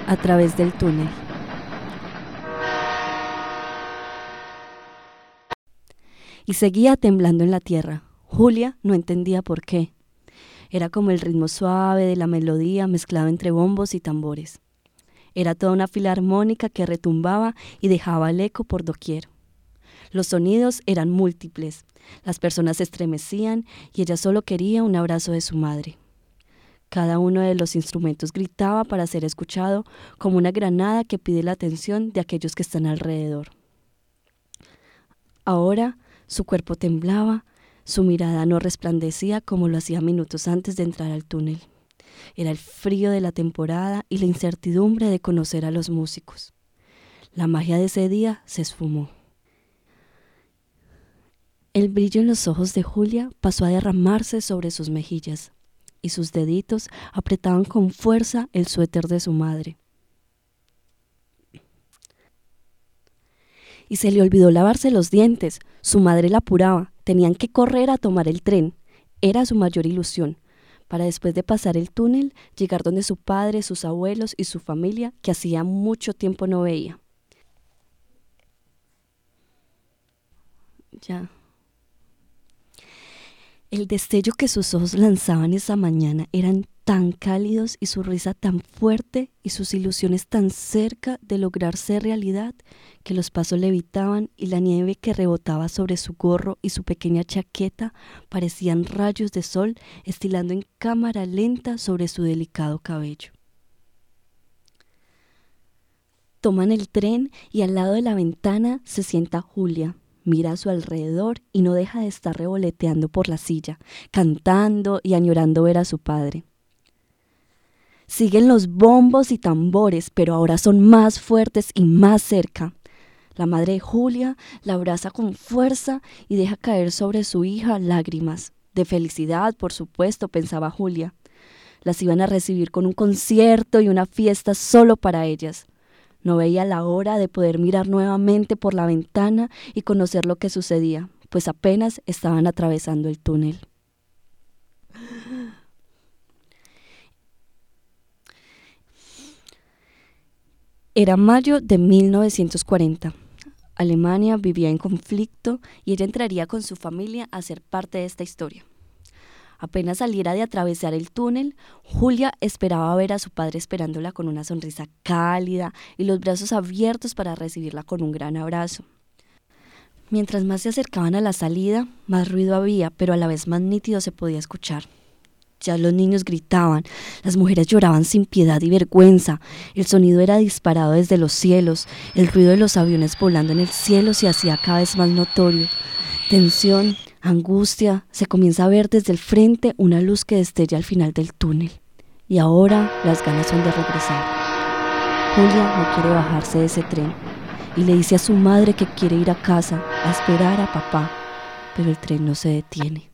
a través del túnel. Y seguía temblando en la tierra. Julia no entendía por qué. Era como el ritmo suave de la melodía mezclado entre bombos y tambores. Era toda una filarmónica que retumbaba y dejaba el eco por doquier. Los sonidos eran múltiples, las personas se estremecían y ella solo quería un abrazo de su madre. Cada uno de los instrumentos gritaba para ser escuchado como una granada que pide la atención de aquellos que están alrededor. Ahora su cuerpo temblaba, su mirada no resplandecía como lo hacía minutos antes de entrar al túnel. Era el frío de la temporada y la incertidumbre de conocer a los músicos. La magia de ese día se esfumó. El brillo en los ojos de Julia pasó a derramarse sobre sus mejillas y sus deditos apretaban con fuerza el suéter de su madre. Y se le olvidó lavarse los dientes. Su madre la apuraba. Tenían que correr a tomar el tren. Era su mayor ilusión, para después de pasar el túnel, llegar donde su padre, sus abuelos y su familia, que hacía mucho tiempo no veía. Ya. El destello que sus ojos lanzaban esa mañana eran tan cálidos y su risa tan fuerte y sus ilusiones tan cerca de lograrse realidad que los pasos levitaban y la nieve que rebotaba sobre su gorro y su pequeña chaqueta parecían rayos de sol estilando en cámara lenta sobre su delicado cabello. Toman el tren y al lado de la ventana se sienta Julia. Mira a su alrededor y no deja de estar revoloteando por la silla, cantando y añorando ver a su padre. Siguen los bombos y tambores, pero ahora son más fuertes y más cerca. La madre de Julia la abraza con fuerza y deja caer sobre su hija lágrimas. De felicidad, por supuesto, pensaba Julia. Las iban a recibir con un concierto y una fiesta solo para ellas. No veía la hora de poder mirar nuevamente por la ventana y conocer lo que sucedía, pues apenas estaban atravesando el túnel. Era mayo de 1940. Alemania vivía en conflicto y ella entraría con su familia a ser parte de esta historia. Apenas saliera de atravesar el túnel, Julia esperaba ver a su padre esperándola con una sonrisa cálida y los brazos abiertos para recibirla con un gran abrazo. Mientras más se acercaban a la salida, más ruido había, pero a la vez más nítido se podía escuchar. Ya los niños gritaban, las mujeres lloraban sin piedad y vergüenza, el sonido era disparado desde los cielos, el ruido de los aviones volando en el cielo se hacía cada vez más notorio. Tensión, angustia, se comienza a ver desde el frente una luz que destella al final del túnel. Y ahora las ganas son de regresar. Julia no quiere bajarse de ese tren y le dice a su madre que quiere ir a casa a esperar a papá, pero el tren no se detiene.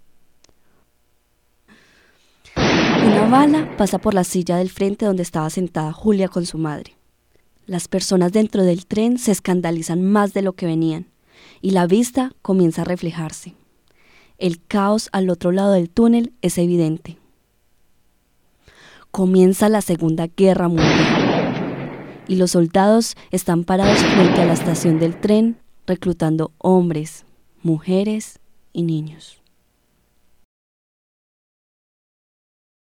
Una bala pasa por la silla del frente donde estaba sentada Julia con su madre. Las personas dentro del tren se escandalizan más de lo que venían y la vista comienza a reflejarse. El caos al otro lado del túnel es evidente. Comienza la Segunda Guerra Mundial y los soldados están parados frente a la estación del tren reclutando hombres, mujeres y niños.